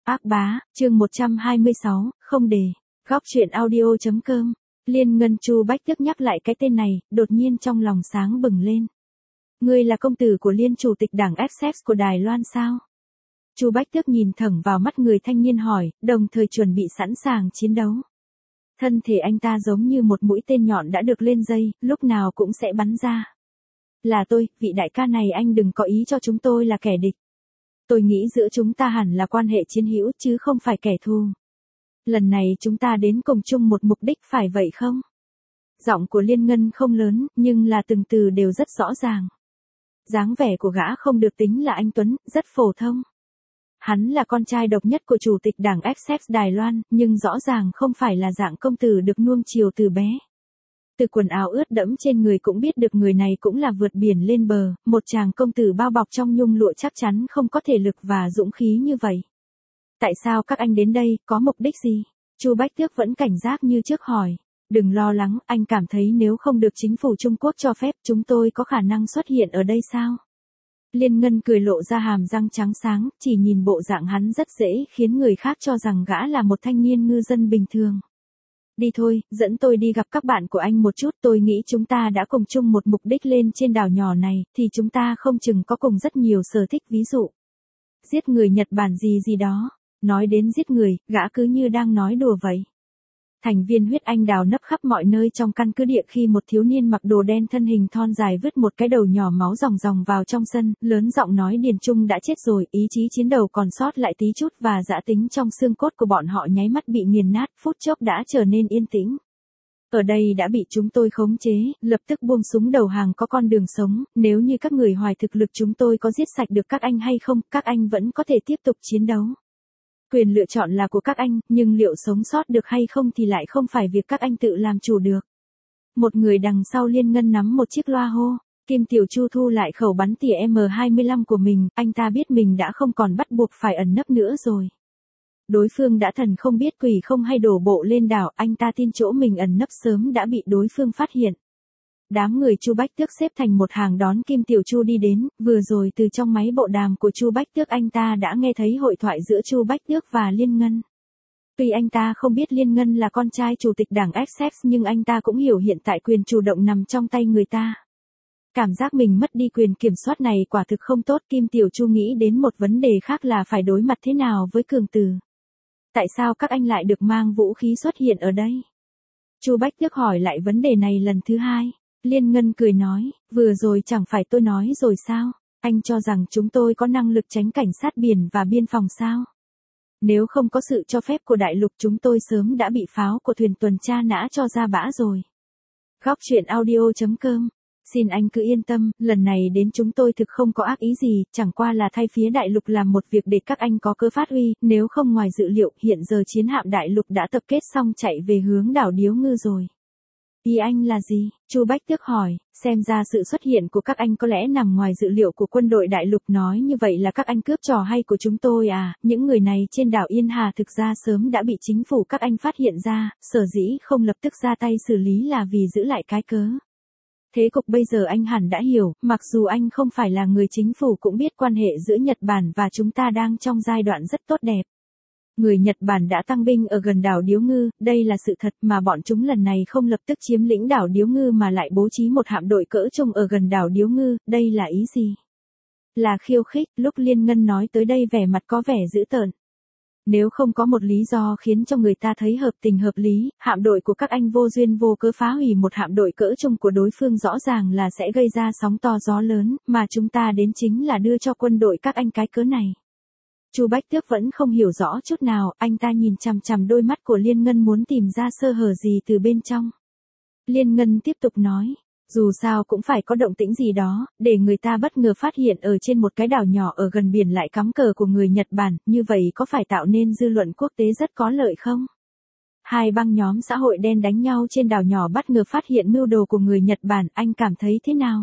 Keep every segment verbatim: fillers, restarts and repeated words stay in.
Ác bá, chương một trăm hai mươi sáu, không đề. Góc truyện audio.com. Liên Ngân Chu Bách Tước nhắc lại cái tên này, đột nhiên trong lòng sáng bừng lên. Ngươi là công tử của Liên chủ tịch đảng ép ép của Đài Loan sao? Chu Bách Tước nhìn thẳng vào mắt người thanh niên hỏi, đồng thời chuẩn bị sẵn sàng chiến đấu. Thân thể anh ta giống như một mũi tên nhọn đã được lên dây, lúc nào cũng sẽ bắn ra. Là tôi, vị đại ca này anh đừng có ý cho chúng tôi là kẻ địch. Tôi nghĩ giữa chúng ta hẳn là quan hệ chiến hữu chứ không phải kẻ thù. Lần này chúng ta đến cùng chung một mục đích phải vậy không? Giọng của Liên Ngân không lớn, nhưng là từng từ đều rất rõ ràng. Dáng vẻ của gã không được tính là anh tuấn, rất phổ thông. Hắn là con trai độc nhất của chủ tịch đảng ép ép Đài Loan, nhưng rõ ràng không phải là dạng công tử được nuông chiều từ bé. Từ quần áo ướt đẫm trên người cũng biết được người này cũng là vượt biển lên bờ, một chàng công tử bao bọc trong nhung lụa chắc chắn không có thể lực và dũng khí như vậy. Tại sao các anh đến đây, có mục đích gì? Chu Bách Tước vẫn cảnh giác như trước hỏi. Đừng lo lắng, anh cảm thấy nếu không được chính phủ Trung Quốc cho phép chúng tôi có khả năng xuất hiện ở đây sao? Liên Ngân cười lộ ra hàm răng trắng sáng, chỉ nhìn bộ dạng hắn rất dễ khiến người khác cho rằng gã là một thanh niên ngư dân bình thường. Đi thôi, dẫn tôi đi gặp các bạn của anh một chút, tôi nghĩ chúng ta đã cùng chung một mục đích lên trên đảo nhỏ này, thì chúng ta không chừng có cùng rất nhiều sở thích, ví dụ. Giết người Nhật Bản gì gì đó. Nói đến giết người, gã cứ như đang nói đùa vậy. Thành viên huyết anh đào nấp khắp mọi nơi trong căn cứ địa khi một thiếu niên mặc đồ đen thân hình thon dài vứt một cái đầu nhỏ máu ròng ròng vào trong sân, lớn giọng nói Điền Trung đã chết rồi, ý chí chiến đấu còn sót lại tí chút và dã tính trong xương cốt của bọn họ nháy mắt bị nghiền nát, phút chốc đã trở nên yên tĩnh. Ở đây đã bị chúng tôi khống chế, lập tức buông súng đầu hàng có con đường sống, nếu như các người hoài thực lực chúng tôi có giết sạch được các anh hay không, các anh vẫn có thể tiếp tục chiến đấu. Quyền lựa chọn là của các anh, nhưng liệu sống sót được hay không thì lại không phải việc các anh tự làm chủ được. Một người đằng sau Liên Ngân nắm một chiếc loa hô, Kim Tiểu Chu thu lại khẩu bắn tỉa M hai mươi lăm của mình, anh ta biết mình đã không còn bắt buộc phải ẩn nấp nữa rồi. Đối phương đã thần không biết quỷ không hay đổ bộ lên đảo, anh ta tin chỗ mình ẩn nấp sớm đã bị đối phương phát hiện. Đám người Chu Bách Tước xếp thành một hàng đón Kim Tiểu Chu đi đến, vừa rồi từ trong máy bộ đàm của Chu Bách Tước anh ta đã nghe thấy hội thoại giữa Chu Bách Tước và Liên Ngân. Tuy anh ta không biết Liên Ngân là con trai chủ tịch đảng ép ép nhưng anh ta cũng hiểu hiện tại quyền chủ động nằm trong tay người ta. Cảm giác mình mất đi quyền kiểm soát này quả thực không tốt. Kim Tiểu Chu nghĩ đến một vấn đề khác là phải đối mặt thế nào với cường tử. Tại sao các anh lại được mang vũ khí xuất hiện ở đây? Chu Bách Tước hỏi lại vấn đề này lần thứ hai. Liên Ngân cười nói, vừa rồi chẳng phải tôi nói rồi sao, anh cho rằng chúng tôi có năng lực tránh cảnh sát biển và biên phòng sao? Nếu không có sự cho phép của đại lục chúng tôi sớm đã bị pháo của thuyền tuần tra nã cho ra bã rồi. Góc truyện audio.com. Xin anh cứ yên tâm, lần này đến chúng tôi thực không có ác ý gì, chẳng qua là thay phía đại lục làm một việc để các anh có cơ phát huy, nếu không ngoài dự liệu, hiện giờ chiến hạm đại lục đã tập kết xong chạy về hướng đảo Điếu Ngư rồi. Ý anh là gì? Chu Bách Tước hỏi, xem ra sự xuất hiện của các anh có lẽ nằm ngoài dự liệu của quân đội đại lục, nói như vậy là các anh cướp trò hay của chúng tôi à, những người này trên đảo Yên Hà thực ra sớm đã bị chính phủ các anh phát hiện ra, sở dĩ không lập tức ra tay xử lý là vì giữ lại cái cớ. Thế cục bây giờ anh hẳn đã hiểu, mặc dù anh không phải là người chính phủ cũng biết quan hệ giữa Nhật Bản và chúng ta đang trong giai đoạn rất tốt đẹp. Người Nhật Bản đã tăng binh ở gần đảo Điếu Ngư, đây là sự thật mà bọn chúng lần này không lập tức chiếm lĩnh đảo Điếu Ngư mà lại bố trí một hạm đội cỡ trung ở gần đảo Điếu Ngư, đây là ý gì? Là khiêu khích, lúc Liên Ngân nói tới đây vẻ mặt có vẻ dữ tợn. Nếu không có một lý do khiến cho người ta thấy hợp tình hợp lý, hạm đội của các anh vô duyên vô cớ phá hủy một hạm đội cỡ trung của đối phương rõ ràng là sẽ gây ra sóng to gió lớn, mà chúng ta đến chính là đưa cho quân đội các anh cái cớ này. Chu Bách Tước vẫn không hiểu rõ chút nào, anh ta nhìn chằm chằm đôi mắt của Liên Ngân muốn tìm ra sơ hở gì từ bên trong. Liên Ngân tiếp tục nói, dù sao cũng phải có động tĩnh gì đó, để người ta bất ngờ phát hiện ở trên một cái đảo nhỏ ở gần biển lại cắm cờ của người Nhật Bản, như vậy có phải tạo nên dư luận quốc tế rất có lợi không? Hai băng nhóm xã hội đen đánh nhau trên đảo nhỏ bất ngờ phát hiện mưu đồ của người Nhật Bản, anh cảm thấy thế nào?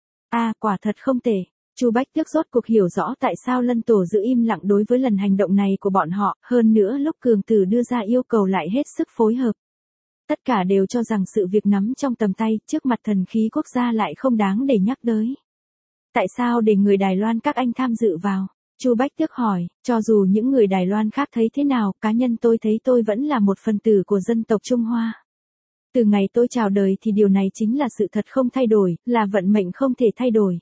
À, quả thật không tệ. Chu Bách Tước rốt cuộc hiểu rõ tại sao Lân Tổ giữ im lặng đối với lần hành động này của bọn họ, hơn nữa lúc cường tử đưa ra yêu cầu lại hết sức phối hợp. Tất cả đều cho rằng sự việc nắm trong tầm tay, trước mặt thần khí quốc gia lại không đáng để nhắc tới. Tại sao để người Đài Loan các anh tham dự vào? Chu Bách Tước hỏi, cho dù những người Đài Loan khác thấy thế nào, cá nhân tôi thấy tôi vẫn là một phần tử của dân tộc Trung Hoa. Từ ngày tôi chào đời thì điều này chính là sự thật không thay đổi, là vận mệnh không thể thay đổi.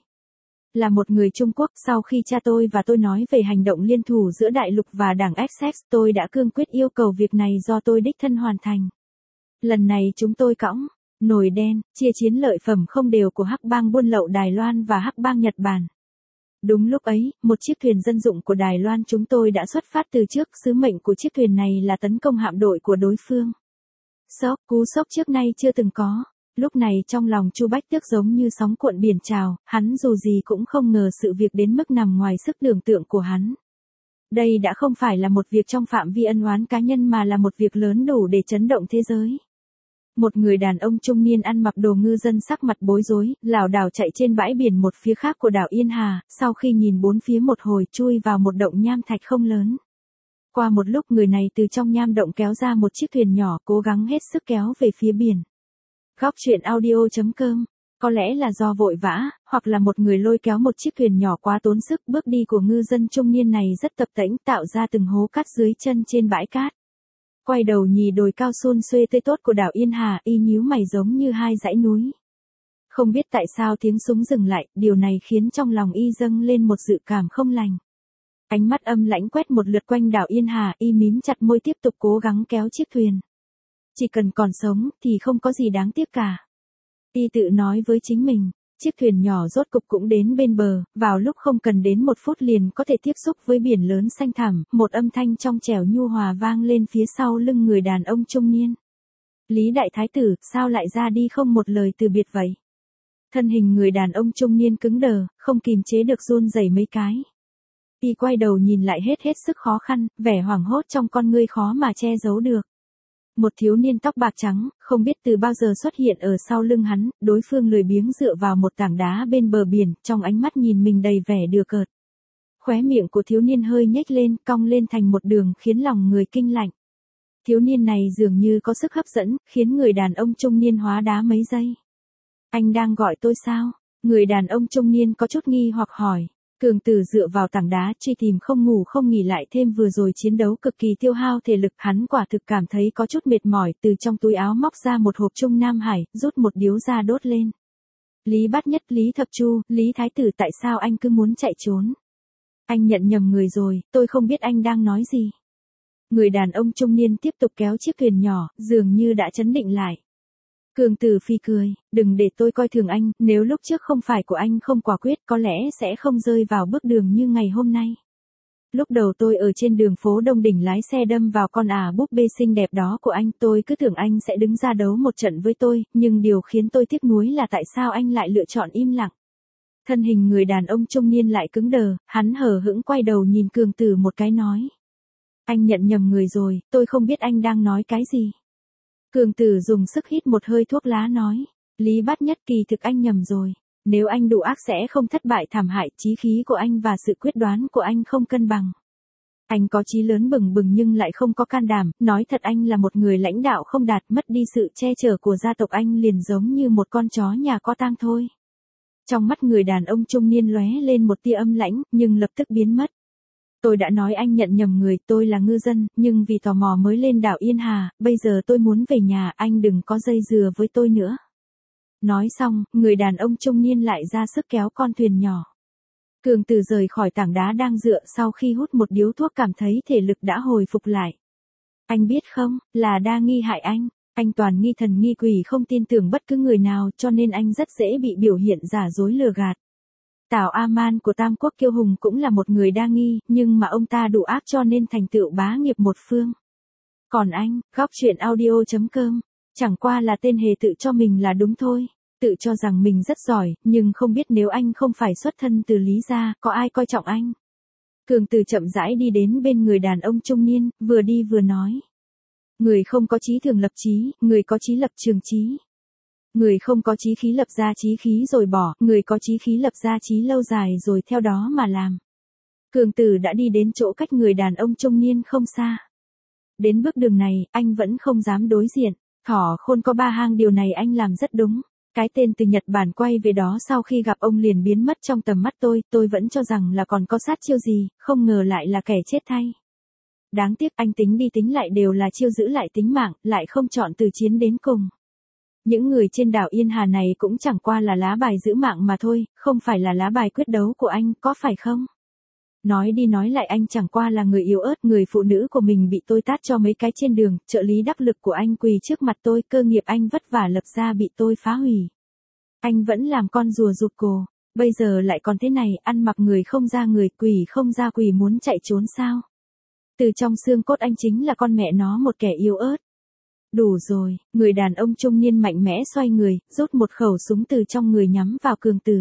Là một người Trung Quốc, sau khi cha tôi và tôi nói về hành động liên thủ giữa Đại lục và Đảng ét ét, tôi đã cương quyết yêu cầu việc này do tôi đích thân hoàn thành. Lần này chúng tôi cõng nồi đen, chia chiến lợi phẩm không đều của Hắc bang buôn lậu Đài Loan và Hắc bang Nhật Bản. Đúng lúc ấy, một chiếc thuyền dân dụng của Đài Loan chúng tôi đã xuất phát từ trước, sứ mệnh của chiếc thuyền này là tấn công hạm đội của đối phương. Sốc, cú sốc trước nay chưa từng có. Lúc này trong lòng Chu Bách Tước giống như sóng cuộn biển trào, hắn dù gì cũng không ngờ sự việc đến mức nằm ngoài sức tưởng tượng của hắn. Đây đã không phải là một việc trong phạm vi ân oán cá nhân mà là một việc lớn đủ để chấn động thế giới. Một người đàn ông trung niên ăn mặc đồ ngư dân sắc mặt bối rối, lảo đảo chạy trên bãi biển một phía khác của đảo Yên Hà, sau khi nhìn bốn phía một hồi chui vào một động nham thạch không lớn. Qua một lúc người này từ trong nham động kéo ra một chiếc thuyền nhỏ cố gắng hết sức kéo về phía biển. Góc truyện audio chấm com. Có lẽ là do vội vã, hoặc là một người lôi kéo một chiếc thuyền nhỏ quá tốn sức, bước đi của ngư dân trung niên này rất tập tễnh tạo ra từng hố cát dưới chân trên bãi cát. Quay đầu nhìn đồi cao xun xuê tươi tốt của đảo Yên Hà, y nhíu mày giống như hai dãy núi. Không biết tại sao tiếng súng dừng lại, điều này khiến trong lòng y dâng lên một dự cảm không lành. Ánh mắt âm lãnh quét một lượt quanh đảo Yên Hà, y mím chặt môi tiếp tục cố gắng kéo chiếc thuyền. Chỉ cần còn sống thì không có gì đáng tiếc cả. Y tự nói với chính mình, chiếc thuyền nhỏ rốt cục cũng đến bên bờ, vào lúc không cần đến một phút liền có thể tiếp xúc với biển lớn xanh thẳm, một âm thanh trong trẻo nhu hòa vang lên phía sau lưng người đàn ông trung niên. Lý đại thái tử, sao lại ra đi không một lời từ biệt vậy? Thân hình người đàn ông trung niên cứng đờ, không kìm chế được run rẩy mấy cái. Y quay đầu nhìn lại hết hết sức khó khăn, vẻ hoảng hốt trong con ngươi khó mà che giấu được. Một thiếu niên tóc bạc trắng, không biết từ bao giờ xuất hiện ở sau lưng hắn, đối phương lười biếng dựa vào một tảng đá bên bờ biển, trong ánh mắt nhìn mình đầy vẻ đùa cợt. Khóe miệng của thiếu niên hơi nhếch lên, cong lên thành một đường khiến lòng người kinh lạnh. Thiếu niên này dường như có sức hấp dẫn, khiến người đàn ông trung niên hóa đá mấy giây. Anh đang gọi tôi sao? Người đàn ông trung niên có chút nghi hoặc hỏi. Cường Tử dựa vào tảng đá truy tìm không ngủ không nghỉ lại thêm vừa rồi chiến đấu cực kỳ tiêu hao thể lực, hắn quả thực cảm thấy có chút mệt mỏi, từ trong túi áo móc ra một hộp Trung Nam Hải, rút một điếu ra đốt lên. Lý Bát Nhất, Lý Thập Chu, Lý Thái Tử, tại sao anh cứ muốn chạy trốn? Anh nhận nhầm người rồi, tôi không biết anh đang nói gì. Người đàn ông trung niên tiếp tục kéo chiếc thuyền nhỏ, dường như đã chấn định lại. Cường Tử phi cười, đừng để tôi coi thường anh, nếu lúc trước không phải của anh không quả quyết có lẽ sẽ không rơi vào bước đường như ngày hôm nay. Lúc đầu tôi ở trên đường phố Đông Đỉnh lái xe đâm vào con ả búp bê xinh đẹp đó của anh, tôi cứ tưởng anh sẽ đứng ra đấu một trận với tôi, nhưng điều khiến tôi tiếc nuối là tại sao anh lại lựa chọn im lặng. Thân hình người đàn ông trung niên lại cứng đờ, hắn hờ hững quay đầu nhìn Cường Tử một cái nói. Anh nhận nhầm người rồi, tôi không biết anh đang nói cái gì. Cường Tử dùng sức hít một hơi thuốc lá nói, Lý Bát Nhất, kỳ thực anh nhầm rồi, nếu anh đủ ác sẽ không thất bại thảm hại, chí khí của anh và sự quyết đoán của anh không cân bằng. Anh có chí lớn bừng bừng nhưng lại không có can đảm, nói thật anh là một người lãnh đạo không đạt, mất đi sự che chở của gia tộc anh liền giống như một con chó nhà có tang thôi. Trong mắt người đàn ông trung niên lóe lên một tia âm lãnh, nhưng lập tức biến mất. Tôi đã nói anh nhận nhầm người, tôi là ngư dân, nhưng vì tò mò mới lên đảo Yên Hà, bây giờ tôi muốn về nhà, anh đừng có dây dừa với tôi nữa. Nói xong, người đàn ông trung niên lại ra sức kéo con thuyền nhỏ. Cường Tử rời khỏi tảng đá đang dựa, sau khi hút một điếu thuốc cảm thấy thể lực đã hồi phục lại. Anh biết không, là đa nghi hại anh, anh toàn nghi thần nghi quỷ, không tin tưởng bất cứ người nào, cho nên anh rất dễ bị biểu hiện giả dối lừa gạt. Tào A-man của Tam Quốc Kiêu Hùng cũng là một người đa nghi, nhưng mà ông ta đủ ác cho nên thành tựu bá nghiệp một phương. Còn anh, góc truyện audio chấm com, chẳng qua là tên hề tự cho mình là đúng thôi, tự cho rằng mình rất giỏi, nhưng không biết nếu anh không phải xuất thân từ Lý gia, có ai coi trọng anh. Cường Tử chậm rãi đi đến bên người đàn ông trung niên, vừa đi vừa nói. Người không có chí thường lập chí, người có chí lập trường chí. Người không có chí khí lập ra chí khí rồi bỏ, người có chí khí lập ra chí lâu dài rồi theo đó mà làm. Cường Tử đã đi đến chỗ cách người đàn ông trung niên không xa. Đến bước đường này, anh vẫn không dám đối diện. Thỏ khôn có ba hang, điều này anh làm rất đúng. Cái tên từ Nhật Bản quay về đó sau khi gặp ông liền biến mất trong tầm mắt tôi, tôi vẫn cho rằng là còn có sát chiêu gì, không ngờ lại là kẻ chết thay. Đáng tiếc anh tính đi tính lại đều là chiêu giữ lại tính mạng, lại không chọn từ chiến đến cùng. Những người trên đảo Yên Hà này cũng chẳng qua là lá bài giữ mạng mà thôi, không phải là lá bài quyết đấu của anh, có phải không? Nói đi nói lại anh chẳng qua là người yếu ớt, người phụ nữ của mình bị tôi tát cho mấy cái trên đường, trợ lý đắc lực của anh quỳ trước mặt tôi, cơ nghiệp anh vất vả lập ra bị tôi phá hủy. Anh vẫn làm con rùa rụt cổ, bây giờ lại còn thế này, ăn mặc người không ra người, quỷ không ra quỷ, muốn chạy trốn sao? Từ trong xương cốt anh chính là con mẹ nó một kẻ yếu ớt. Đủ rồi, người đàn ông trung niên mạnh mẽ xoay người, rút một khẩu súng từ trong người nhắm vào Cường Tử.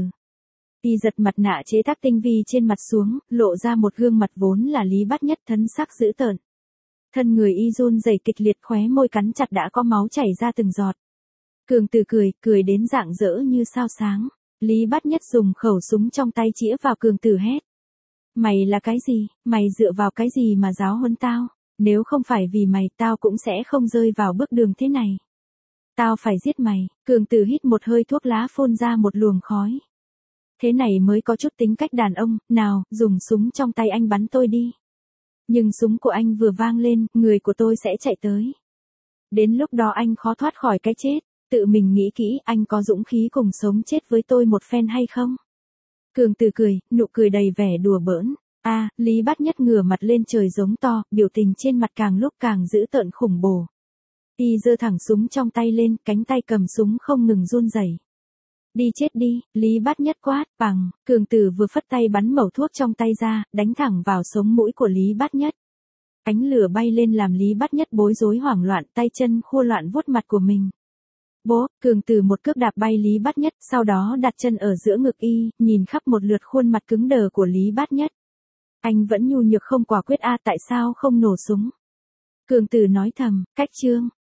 Y giật mặt nạ chế tác tinh vi trên mặt xuống, lộ ra một gương mặt vốn là Lý Bát Nhất thân sắc dữ tợn. Thân người y run rẩy kịch liệt, khóe môi cắn chặt đã có máu chảy ra từng giọt. Cường Tử cười, cười đến rạng rỡ như sao sáng. Lý Bát Nhất dùng khẩu súng trong tay chĩa vào Cường Tử hét. Mày là cái gì, mày dựa vào cái gì mà giáo huấn tao? Nếu không phải vì mày, tao cũng sẽ không rơi vào bước đường thế này. Tao phải giết mày. Cường Tử hít một hơi thuốc lá phun ra một luồng khói. Thế này mới có chút tính cách đàn ông, nào, dùng súng trong tay anh bắn tôi đi. Nhưng súng của anh vừa vang lên, người của tôi sẽ chạy tới. Đến lúc đó anh khó thoát khỏi cái chết, tự mình nghĩ kỹ anh có dũng khí cùng sống chết với tôi một phen hay không? Cường Tử cười, nụ cười đầy vẻ đùa bỡn. A, à, Lý Bát Nhất ngửa mặt lên trời giống to, biểu tình trên mặt càng lúc càng dữ tợn khủng bố. Y giơ thẳng súng trong tay lên, cánh tay cầm súng không ngừng run rẩy. Đi chết đi, Lý Bát Nhất quát, bằng, Cường Tử vừa phất tay bắn mẩu thuốc trong tay ra, đánh thẳng vào sống mũi của Lý Bát Nhất. Ánh lửa bay lên làm Lý Bát Nhất bối rối hoảng loạn, tay chân khua loạn vuốt mặt của mình. Bố, Cường Tử một cước đạp bay Lý Bát Nhất, sau đó đặt chân ở giữa ngực y, nhìn khắp một lượt khuôn mặt cứng đờ của Lý Bát Nhất. Anh vẫn nhu nhược không quả quyết a, à, tại sao không nổ súng? Cường Tử nói thầm, cách chương.